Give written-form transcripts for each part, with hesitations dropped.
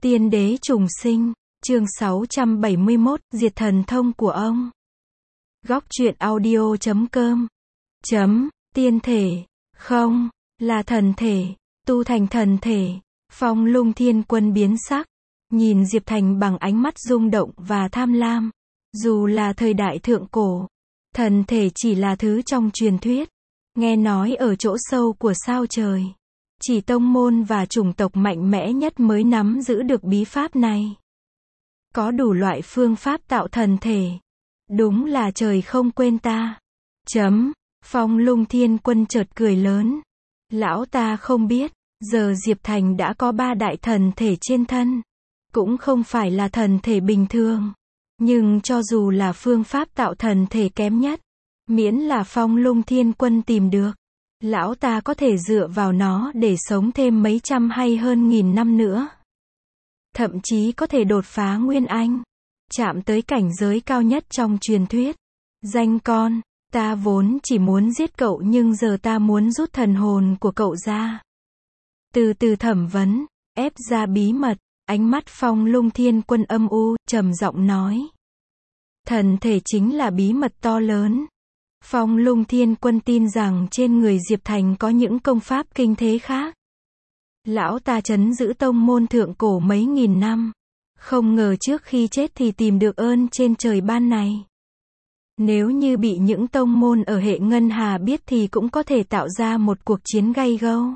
Tiên đế trùng sinh, chương 671, diệt thần thông của ông. Góc truyện audio.com. Tiên thể, không, là thần thể, tu thành thần thể. Phong Lung Thiên Quân biến sắc, nhìn Diệp Thành bằng ánh mắt rung động và tham lam. Dù là thời đại thượng cổ, thần thể chỉ là thứ trong truyền thuyết, nghe nói ở chỗ sâu của sao trời. Chỉ tông môn và chủng tộc mạnh mẽ nhất mới nắm giữ được bí pháp này. Có đủ loại phương pháp tạo thần thể. Đúng là trời không quên ta. Phong Lung Thiên Quân chợt cười lớn. Lão ta không biết, giờ Diệp Thành đã có 3 đại thần thể trên thân. Cũng không phải là thần thể bình thường. Nhưng cho dù là phương pháp tạo thần thể kém nhất, miễn là Phong Lung Thiên Quân tìm được, lão ta có thể dựa vào nó để sống thêm mấy trăm hay hơn nghìn năm nữa. Thậm chí có thể đột phá Nguyên Anh, chạm tới cảnh giới cao nhất trong truyền thuyết. Danh con, ta vốn chỉ muốn giết cậu nhưng giờ ta muốn rút thần hồn của cậu ra. Từ từ thẩm vấn, ép ra bí mật, ánh mắt Phong Lung Thiên Quân âm u, trầm giọng nói. Thần thể chính là bí mật to lớn. Phong Lung Thiên Quân tin rằng trên người Diệp Thành có những công pháp kinh thế khác. Lão ta trấn giữ tông môn thượng cổ mấy nghìn năm. Không ngờ trước khi chết thì tìm được ơn trên trời ban này. Nếu như bị những tông môn ở hệ Ngân Hà biết thì cũng có thể tạo ra một cuộc chiến gay gâu.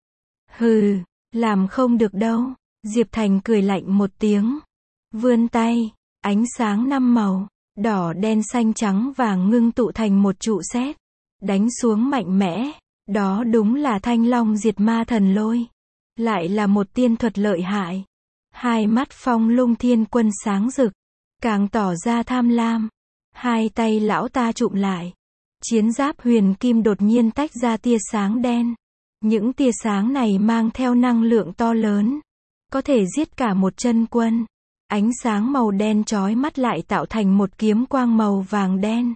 Hừ, làm không được đâu. Diệp Thành cười lạnh một tiếng. Vươn tay, ánh sáng 5 màu. Đỏ đen xanh trắng vàng ngưng tụ thành một trụ sét, đánh xuống mạnh mẽ. Đó đúng là Thanh Long diệt ma thần lôi. Lại là một tiên thuật lợi hại. Hai mắt Phong Lung Thiên Quân sáng rực, càng tỏ ra tham lam. Hai tay lão ta chụm lại. Chiến giáp huyền kim đột nhiên tách ra tia sáng đen. Những tia sáng này mang theo năng lượng to lớn, có thể giết cả một chân quân. Ánh sáng màu đen chói mắt lại tạo thành một kiếm quang màu vàng đen.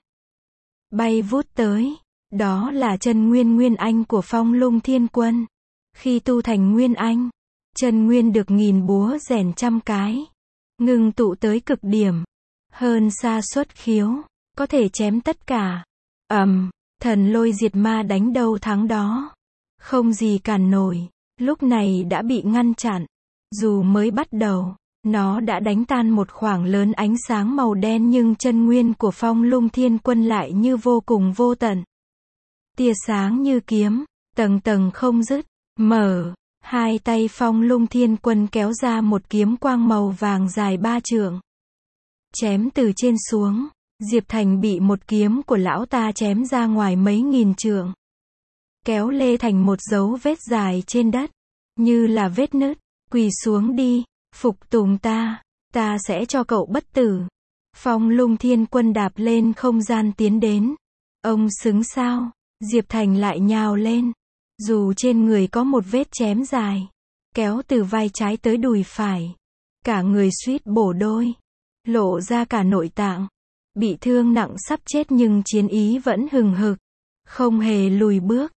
Bay vút tới. Đó là chân nguyên Nguyên Anh của Phong Lung Thiên Quân. Khi tu thành Nguyên Anh, chân nguyên được nghìn búa rèn trăm cái. Ngưng tụ tới cực điểm. Hơn xa xuất khiếu. Có thể chém tất cả. Thần lôi diệt ma đánh đâu thắng đó. Không gì cản nổi. Lúc này đã bị ngăn chặn. Dù mới bắt đầu, nó đã đánh tan một khoảng lớn ánh sáng màu đen nhưng chân nguyên của Phong Lung Thiên Quân lại như vô cùng vô tận. Tia sáng như kiếm, tầng tầng không dứt. Hai tay Phong Lung Thiên Quân kéo ra một kiếm quang màu vàng dài 3 trượng. Chém từ trên xuống, Diệp Thành bị một kiếm của lão ta chém ra ngoài mấy nghìn trượng. Kéo lê thành một dấu vết dài trên đất, như là vết nứt. Quỳ xuống đi. Phục tùng ta, ta sẽ cho cậu bất tử. Phong Lung Thiên Quân đạp lên không gian tiến đến. Ông xứng sao? Diệp Thành lại nhào lên. Dù trên người có một vết chém dài, kéo từ vai trái tới đùi phải. Cả người suýt bổ đôi. Lộ ra cả nội tạng. Bị thương nặng sắp chết nhưng chiến ý vẫn hừng hực. Không hề lùi bước.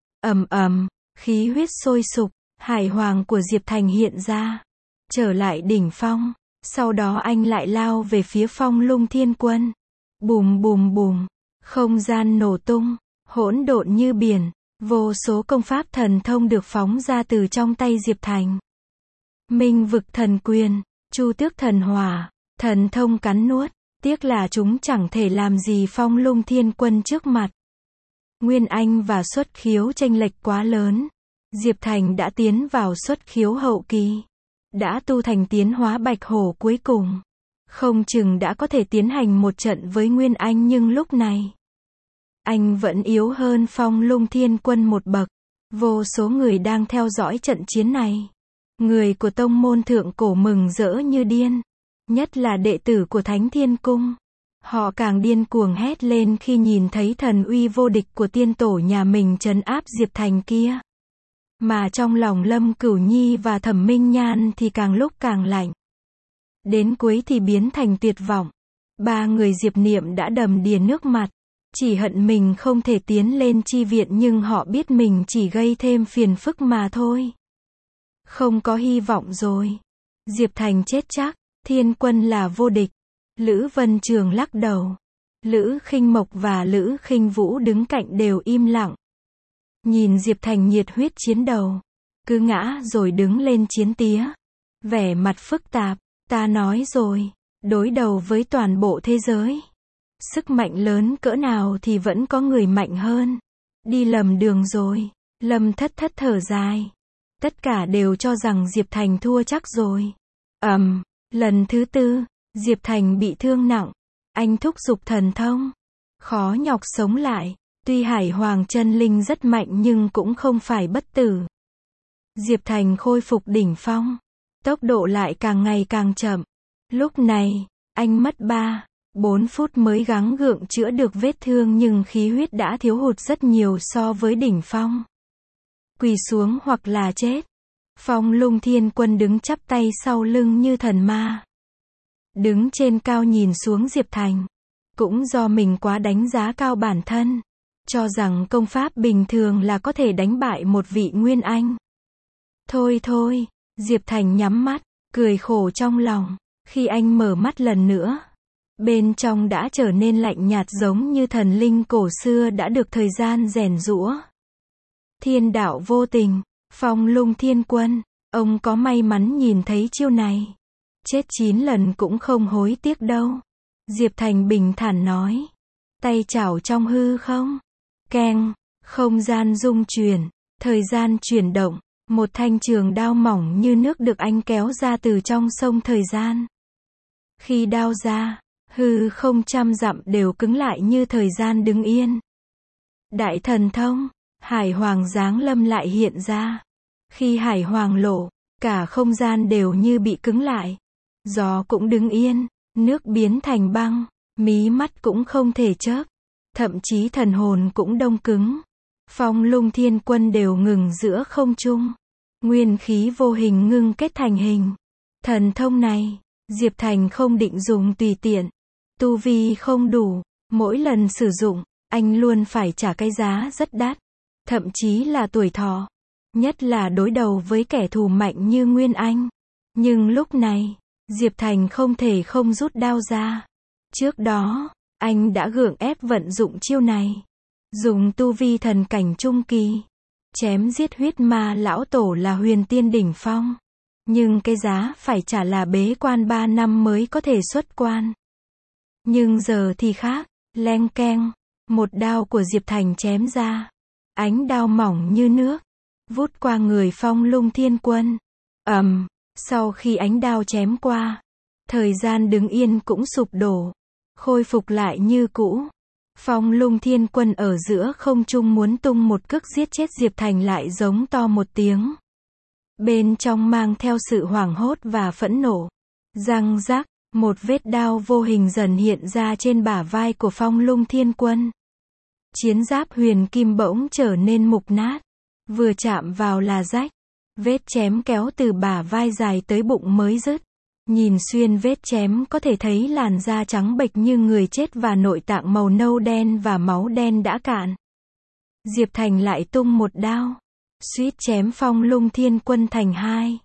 Khí huyết sôi sục. Hải hoàng của Diệp Thành hiện ra. Trở lại đỉnh phong. Sau đó anh lại lao về phía Phong Lung Thiên Quân. Bùm bùm bùm. Không gian nổ tung. Hỗn độn như biển. Vô số công pháp thần thông được phóng ra từ trong tay Diệp Thành. Minh vực thần quyền. Chu tước thần hỏa. Thần thông cắn nuốt. Tiếc là chúng chẳng thể làm gì Phong Lung Thiên Quân trước mặt. Nguyên Anh và xuất khiếu chênh lệch quá lớn. Diệp Thành đã tiến vào xuất khiếu hậu kỳ. Đã tu thành tiến hóa bạch hổ cuối cùng. Không chừng đã có thể tiến hành một trận với Nguyên Anh nhưng lúc này, anh vẫn yếu hơn Phong Lung Thiên Quân một bậc. Vô số người đang theo dõi trận chiến này. Người của tông môn thượng cổ mừng rỡ như điên. Nhất là đệ tử của Thánh Thiên Cung. Họ càng điên cuồng hét lên khi nhìn thấy thần uy vô địch của tiên tổ nhà mình trấn áp Diệp Thành kia. Mà trong lòng Lâm Cửu Nhi và Thẩm Minh Nhan thì càng lúc càng lạnh. Đến cuối thì biến thành tuyệt vọng. 3 người Diệp Niệm đã đầm đìa nước mặt. Chỉ hận mình không thể tiến lên chi viện nhưng họ biết mình chỉ gây thêm phiền phức mà thôi. Không có hy vọng rồi. Diệp Thành chết chắc, Thiên Quân là vô địch. Lữ Vân Trường lắc đầu. Lữ Khinh Mộc và Lữ Khinh Vũ đứng cạnh đều im lặng. Nhìn Diệp Thành nhiệt huyết chiến đầu. Cứ ngã rồi đứng lên chiến tía. Vẻ mặt phức tạp. Ta nói rồi, đối đầu với toàn bộ thế giới. Sức mạnh lớn cỡ nào thì vẫn có người mạnh hơn. Đi lầm đường rồi. Lâm Thất Thất thở dài. Tất cả đều cho rằng Diệp Thành thua chắc rồi. Lần thứ 4, Diệp Thành bị thương nặng. Anh thúc giục thần thông. Khó nhọc sống lại. Tuy Hải Hoàng chân linh rất mạnh nhưng cũng không phải bất tử. Diệp Thành khôi phục đỉnh phong. Tốc độ lại càng ngày càng chậm. Lúc này, anh mất 3-4 phút mới gắng gượng chữa được vết thương nhưng khí huyết đã thiếu hụt rất nhiều so với đỉnh phong. Quỳ xuống hoặc là chết. Phong Lung Thiên Quân đứng chắp tay sau lưng như thần ma. Đứng trên cao nhìn xuống Diệp Thành. Cũng do mình quá đánh giá cao bản thân. Cho rằng công pháp bình thường là có thể đánh bại một vị Nguyên Anh. Thôi thôi, Diệp Thành nhắm mắt, cười khổ trong lòng. Khi anh mở mắt lần nữa, bên trong đã trở nên lạnh nhạt giống như thần linh cổ xưa đã được thời gian rèn giũa. Thiên đạo vô tình, Phong Lung Thiên Quân, ông có may mắn nhìn thấy chiêu này. Chết 9 lần cũng không hối tiếc đâu. Diệp Thành bình thản nói. Tay chảo trong hư không. Keng, không gian rung chuyển, thời gian chuyển động. Một thanh trường đao mỏng như nước được anh kéo ra từ trong sông thời gian. Khi đao ra, hư không trăm dặm đều cứng lại như thời gian đứng yên. Đại thần thông, Hải Hoàng giáng lâm lại hiện ra. Khi Hải Hoàng lộ, cả không gian đều như bị cứng lại. Gió cũng đứng yên, nước biến thành băng, mí mắt cũng không thể chớp. Thậm chí thần hồn cũng đông cứng. Phong Lung Thiên Quân đều ngừng giữa không trung. Nguyên khí vô hình ngưng kết thành hình. Thần thông này, Diệp Thành không định dùng tùy tiện. Tu vi không đủ, mỗi lần sử dụng, anh luôn phải trả cái giá rất đắt. Thậm chí là tuổi thọ. Nhất là đối đầu với kẻ thù mạnh như Nguyên Anh. Nhưng lúc này, Diệp Thành không thể không rút đao ra. Trước đó, anh đã gượng ép vận dụng chiêu này. Dùng tu vi thần cảnh trung kỳ. Chém giết huyết ma lão tổ là huyền tiên đỉnh phong. Nhưng cái giá phải trả là bế quan 3 năm mới có thể xuất quan. Nhưng giờ thì khác. Leng keng. Một đao của Diệp Thành chém ra. Ánh đao mỏng như nước. Vút qua người Phong Lung Thiên Quân. Sau khi ánh đao chém qua. Thời gian đứng yên cũng sụp đổ. Khôi phục lại như cũ. Phong Lung Thiên Quân ở giữa không trung muốn tung một cước giết chết Diệp Thành lại giống to một tiếng. Bên trong mang theo sự hoảng hốt và phẫn nộ. Răng rắc, một vết đao vô hình dần hiện ra trên bả vai của Phong Lung Thiên Quân. Chiến giáp huyền kim bỗng trở nên mục nát. Vừa chạm vào là rách. Vết chém kéo từ bả vai dài tới bụng mới dứt. Nhìn xuyên vết chém có thể thấy làn da trắng bệch như người chết và nội tạng màu nâu đen và máu đen đã cạn. Diệp Thành lại tung một đao. Suýt chém Phong Lung Thiên Quân thành hai.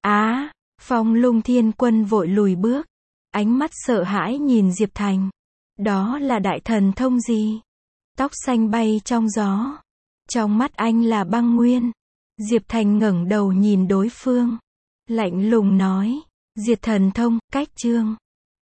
Phong Lung Thiên Quân vội lùi bước. Ánh mắt sợ hãi nhìn Diệp Thành. Đó là đại thần thông gì? Tóc xanh bay trong gió. Trong mắt anh là băng nguyên. Diệp Thành ngẩng đầu nhìn đối phương. Lạnh lùng nói. Diệt thần thông, cách chương.